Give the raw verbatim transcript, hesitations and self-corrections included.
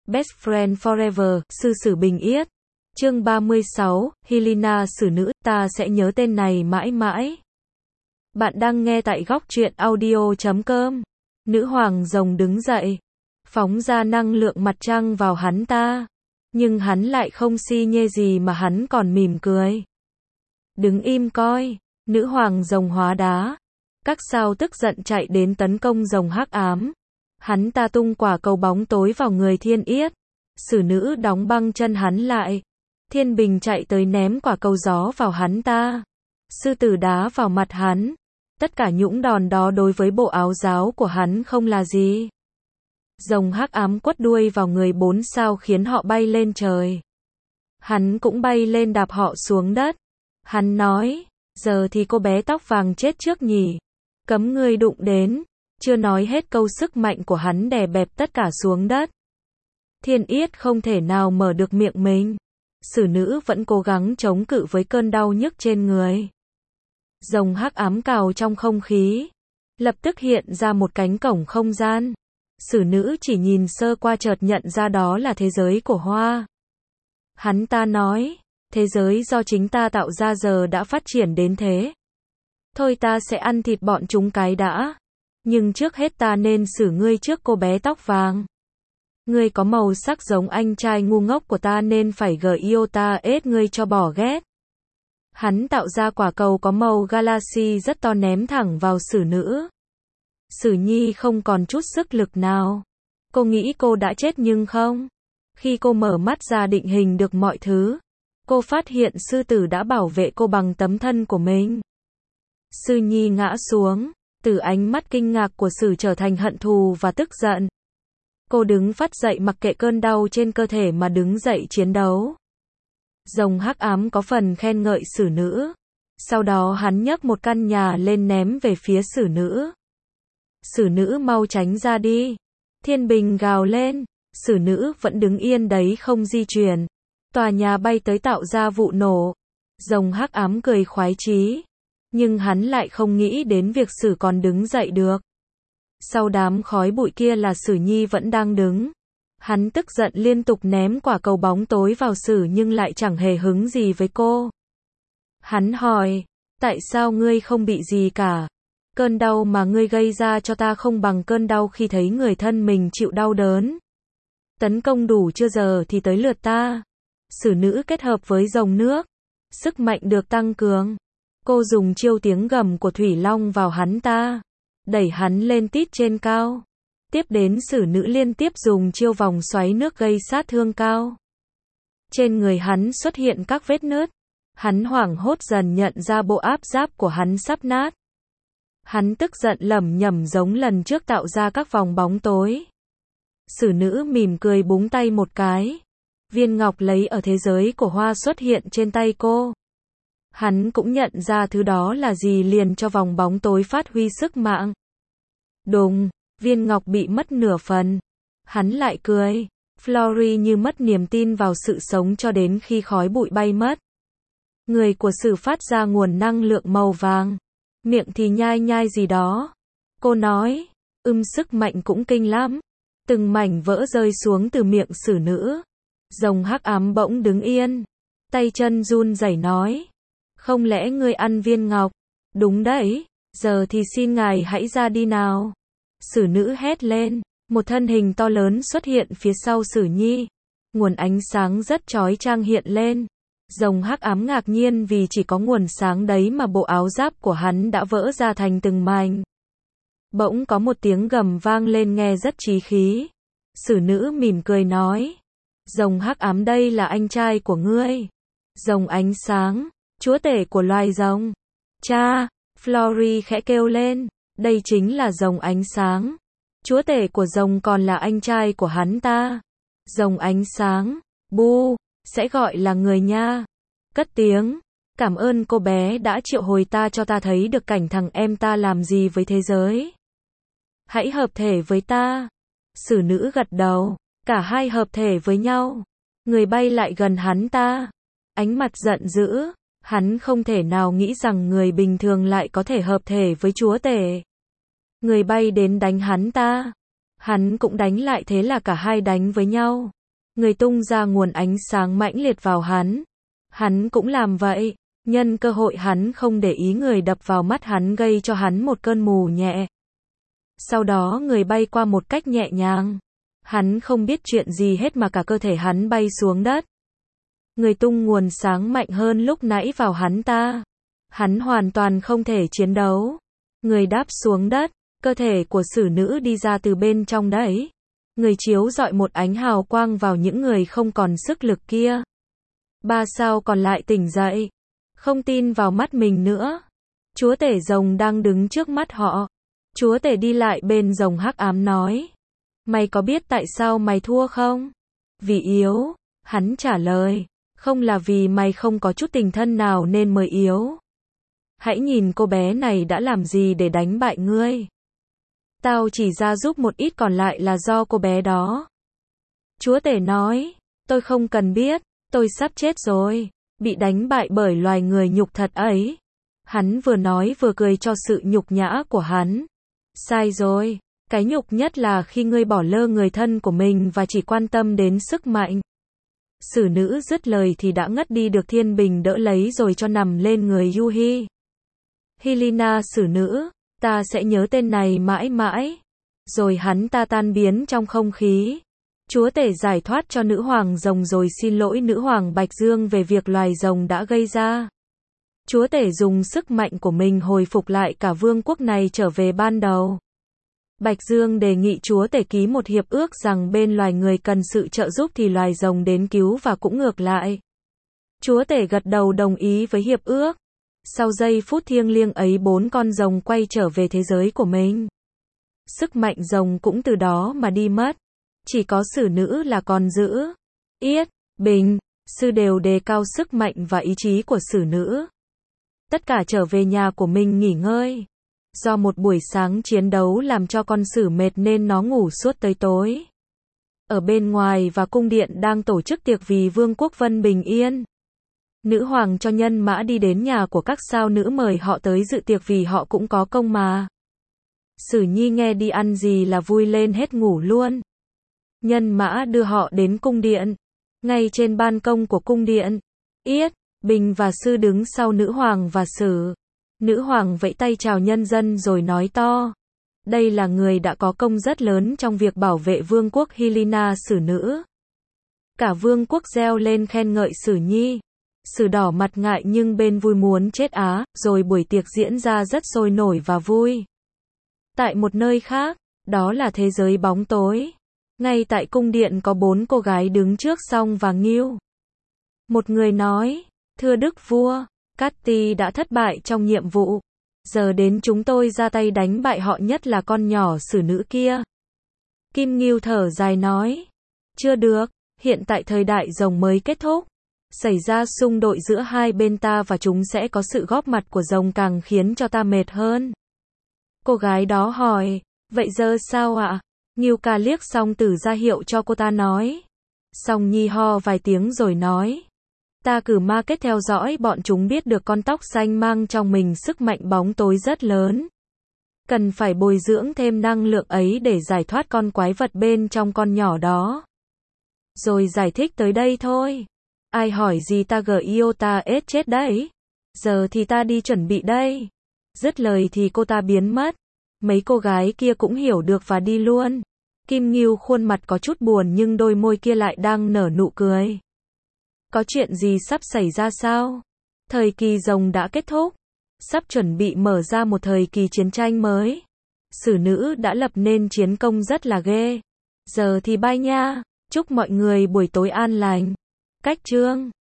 Best Friend Forever, Sư Sử Bình Yết. Chương ba mươi sáu, Helena Sử Nữ, ta sẽ nhớ tên này mãi mãi. Bạn đang nghe tại góc truyện audio chấm com. Nữ hoàng rồng đứng dậy, phóng ra năng lượng mặt trăng vào hắn ta. Nhưng hắn lại không si nhê gì mà hắn còn mỉm cười. Đứng im coi, nữ hoàng rồng hóa đá. Các sao tức giận chạy đến tấn công rồng hắc ám. Hắn ta tung quả cầu bóng tối vào người Thiên Yết. Sử nữ đóng băng chân hắn lại. Thiên Bình chạy tới ném quả cầu gió vào hắn ta. Sư tử đá vào mặt hắn. Tất cả những đòn đó đối với bộ áo giáo của hắn không là gì. Rồng hắc ám quất đuôi vào người bốn sao khiến họ bay lên trời. Hắn cũng bay lên đạp họ xuống đất. Hắn nói, giờ thì cô bé tóc vàng chết trước nhỉ. Cấm ngươi đụng đến. Chưa nói hết câu sức mạnh của hắn đè bẹp tất cả xuống đất. Thiên Yết không thể nào mở được miệng mình. Sử nữ vẫn cố gắng chống cự với cơn đau nhức trên người. Rồng hắc ám cào trong không khí. Lập tức hiện ra một cánh cổng không gian. Sử nữ chỉ nhìn sơ qua chợt nhận ra đó là thế giới của Hoa. Hắn ta nói, thế giới do chính ta tạo ra giờ đã phát triển đến thế. Thôi ta sẽ ăn thịt bọn chúng cái đã. Nhưng trước hết ta nên xử ngươi trước cô bé tóc vàng. Ngươi có màu sắc giống anh trai ngu ngốc của ta nên phải gợi yêu ta ết ngươi cho bỏ ghét. Hắn tạo ra quả cầu có màu galaxy rất to ném thẳng vào sử nữ. Sử nhi không còn chút sức lực nào. Cô nghĩ cô đã chết nhưng không. Khi cô mở mắt ra định hình được mọi thứ, cô phát hiện sư tử đã bảo vệ cô bằng tấm thân của mình. Sư nhi ngã xuống. Từ ánh mắt kinh ngạc của Sử trở thành hận thù và tức giận. Cô đứng phát dậy mặc kệ cơn đau trên cơ thể mà đứng dậy chiến đấu. Rồng hắc ám có phần khen ngợi sử nữ. Sau đó hắn nhấc một căn nhà lên ném về phía sử nữ. Sử nữ mau tránh ra đi. Thiên Bình gào lên. Sử nữ vẫn đứng yên đấy không di chuyển. Tòa nhà bay tới tạo ra vụ nổ. Rồng hắc ám cười khoái chí. Nhưng hắn lại không nghĩ đến việc Sử còn đứng dậy được. Sau đám khói bụi kia là Sử nhi vẫn đang đứng. Hắn tức giận liên tục ném quả cầu bóng tối vào Sử nhưng lại chẳng hề hứng gì với cô. Hắn hỏi, tại sao ngươi không bị gì cả? Cơn đau mà ngươi gây ra cho ta không bằng cơn đau khi thấy người thân mình chịu đau đớn. Tấn công đủ chưa giờ thì tới lượt ta. Sử nữ kết hợp với rồng nước. Sức mạnh được tăng cường. Cô dùng chiêu tiếng gầm của Thủy Long vào hắn ta. Đẩy hắn lên tít trên cao. Tiếp đến sử nữ liên tiếp dùng chiêu vòng xoáy nước gây sát thương cao. Trên người hắn xuất hiện các vết nứt. Hắn hoảng hốt dần nhận ra bộ áp giáp của hắn sắp nát. Hắn tức giận lẩm nhẩm giống lần trước tạo ra các vòng bóng tối. Sử nữ mỉm cười búng tay một cái. Viên ngọc lấy ở thế giới của Hoa xuất hiện trên tay cô. Hắn cũng nhận ra thứ đó là gì liền cho vòng bóng tối phát huy sức mạnh. Đùng, viên ngọc bị mất nửa phần. Hắn lại cười. Flory như mất niềm tin vào sự sống cho đến khi khói bụi bay mất. Người của Sử phát ra nguồn năng lượng màu vàng. Miệng thì nhai nhai gì đó. Cô nói, ưm sức mạnh cũng kinh lắm. Từng mảnh vỡ rơi xuống từ miệng sử nữ. Rồng hắc ám bỗng đứng yên. Tay chân run rẩy nói. Không lẽ ngươi ăn viên ngọc? Đúng đấy, giờ thì xin ngài hãy ra đi nào. Sử nữ hét lên, một thân hình to lớn xuất hiện phía sau Sử nhi. Nguồn ánh sáng rất chói chang hiện lên. Rồng hắc ám ngạc nhiên vì chỉ có nguồn sáng đấy mà bộ áo giáp của hắn đã vỡ ra thành từng mảnh. Bỗng có một tiếng gầm vang lên nghe rất chí khí. Sử nữ mỉm cười nói. Rồng hắc ám đây là anh trai của ngươi. Rồng ánh sáng. Chúa tể của loài rồng. Cha, Flory khẽ kêu lên, đây chính là rồng ánh sáng. Chúa tể của rồng còn là anh trai của hắn ta. Rồng ánh sáng, bu, sẽ gọi là người nha. Cất tiếng, cảm ơn cô bé đã triệu hồi ta cho ta thấy được cảnh thằng em ta làm gì với thế giới. Hãy hợp thể với ta. Sử nữ gật đầu, cả hai hợp thể với nhau. Người bay lại gần hắn ta. Ánh mặt giận dữ. Hắn không thể nào nghĩ rằng người bình thường lại có thể hợp thể với chúa tể. Người bay đến đánh hắn ta. Hắn cũng đánh lại thế là cả hai đánh với nhau. Người tung ra nguồn ánh sáng mãnh liệt vào hắn. Hắn cũng làm vậy. Nhân cơ hội hắn không để ý người đập vào mắt hắn gây cho hắn một cơn mù nhẹ. Sau đó người bay qua một cách nhẹ nhàng. Hắn không biết chuyện gì hết mà cả cơ thể hắn bay xuống đất. Người tung nguồn sáng mạnh hơn lúc nãy vào hắn ta. Hắn hoàn toàn không thể chiến đấu. Người đáp xuống đất. Cơ thể của xử nữ đi ra từ bên trong đấy. Người chiếu rọi một ánh hào quang vào những người không còn sức lực kia. Ba sao còn lại tỉnh dậy. Không tin vào mắt mình nữa. Chúa tể rồng đang đứng trước mắt họ. Chúa tể đi lại bên rồng hắc ám nói. Mày có biết tại sao mày thua không? Vì yếu. Hắn trả lời. Không là vì mày không có chút tình thân nào nên mới yếu. Hãy nhìn cô bé này đã làm gì để đánh bại ngươi. Tao chỉ ra giúp một ít còn lại là do cô bé đó. Chúa tể nói. Tôi không cần biết. Tôi sắp chết rồi. Bị đánh bại bởi loài người nhục thật ấy. Hắn vừa nói vừa cười cho sự nhục nhã của hắn. Sai rồi. Cái nhục nhất là khi ngươi bỏ lơ người thân của mình và chỉ quan tâm đến sức mạnh. Xử nữ dứt lời thì đã ngất đi được Thiên Bình đỡ lấy rồi cho nằm lên người Yuhi. Helena xử nữ, ta sẽ nhớ tên này mãi mãi. Rồi hắn ta tan biến trong không khí. Chúa tể giải thoát cho nữ hoàng rồng rồi xin lỗi nữ hoàng Bạch Dương về việc loài rồng đã gây ra. Chúa tể dùng sức mạnh của mình hồi phục lại cả vương quốc này trở về ban đầu. Bạch Dương đề nghị chúa tể ký một hiệp ước rằng bên loài người cần sự trợ giúp thì loài rồng đến cứu và cũng ngược lại. Chúa tể gật đầu đồng ý với hiệp ước. Sau giây phút thiêng liêng ấy bốn con rồng quay trở về thế giới của mình. Sức mạnh rồng cũng từ đó mà đi mất. Chỉ có xử nữ là còn giữ. Yết, Bình, Sư đều đề cao sức mạnh và ý chí của xử nữ. Tất cả trở về nhà của mình nghỉ ngơi. Do một buổi sáng chiến đấu làm cho con xử mệt nên nó ngủ suốt tới tối. Ở bên ngoài và cung điện đang tổ chức tiệc vì vương quốc Vân bình yên. Nữ hoàng cho nhân mã đi đến nhà của các sao nữ mời họ tới dự tiệc vì họ cũng có công mà. Sử Nhi nghe đi ăn gì là vui lên hết ngủ luôn. Nhân mã đưa họ đến cung điện. Ngay trên ban công của cung điện, Yết, Bình và Sư đứng sau nữ hoàng và Sử. Nữ hoàng vẫy tay chào nhân dân rồi nói to. Đây là người đã có công rất lớn trong việc bảo vệ vương quốc Helena xử nữ. Cả vương quốc reo lên khen ngợi Sử Nhi. Sử đỏ mặt ngại nhưng bên vui muốn chết á, rồi buổi tiệc diễn ra rất sôi nổi và vui. Tại một nơi khác, đó là thế giới bóng tối. Ngay tại cung điện có bốn cô gái đứng trước Song và Ngưu. Một người nói, thưa đức vua, Catti đã thất bại trong nhiệm vụ. Giờ đến chúng tôi ra tay đánh bại họ, nhất là con nhỏ xử nữ kia. Kim Ngưu thở dài nói, chưa được, hiện tại thời đại rồng mới kết thúc. Xảy ra xung đột giữa hai bên ta và chúng sẽ có sự góp mặt của rồng càng khiến cho ta mệt hơn. Cô gái đó hỏi, vậy giờ sao ạ? Ngưu ca liếc Song Tử ra hiệu cho cô ta nói. Song Nhi ho vài tiếng rồi nói. Ta cử ma kết theo dõi bọn chúng, biết được con tóc xanh mang trong mình sức mạnh bóng tối rất lớn. Cần phải bồi dưỡng thêm năng lượng ấy để giải thoát con quái vật bên trong con nhỏ đó. Rồi giải thích tới đây thôi. Ai hỏi gì ta gờ yêu ta ết chết đấy. Giờ thì ta đi chuẩn bị đây. Dứt lời thì cô ta biến mất. Mấy cô gái kia cũng hiểu được và đi luôn. Kim Ngưu khuôn mặt có chút buồn nhưng đôi môi kia lại đang nở nụ cười. Có chuyện gì sắp xảy ra sao? Thời kỳ rồng đã kết thúc. Sắp chuẩn bị mở ra một thời kỳ chiến tranh mới. Xử nữ đã lập nên chiến công rất là ghê. Giờ thì bye nha. Chúc mọi người buổi tối an lành. Cách chương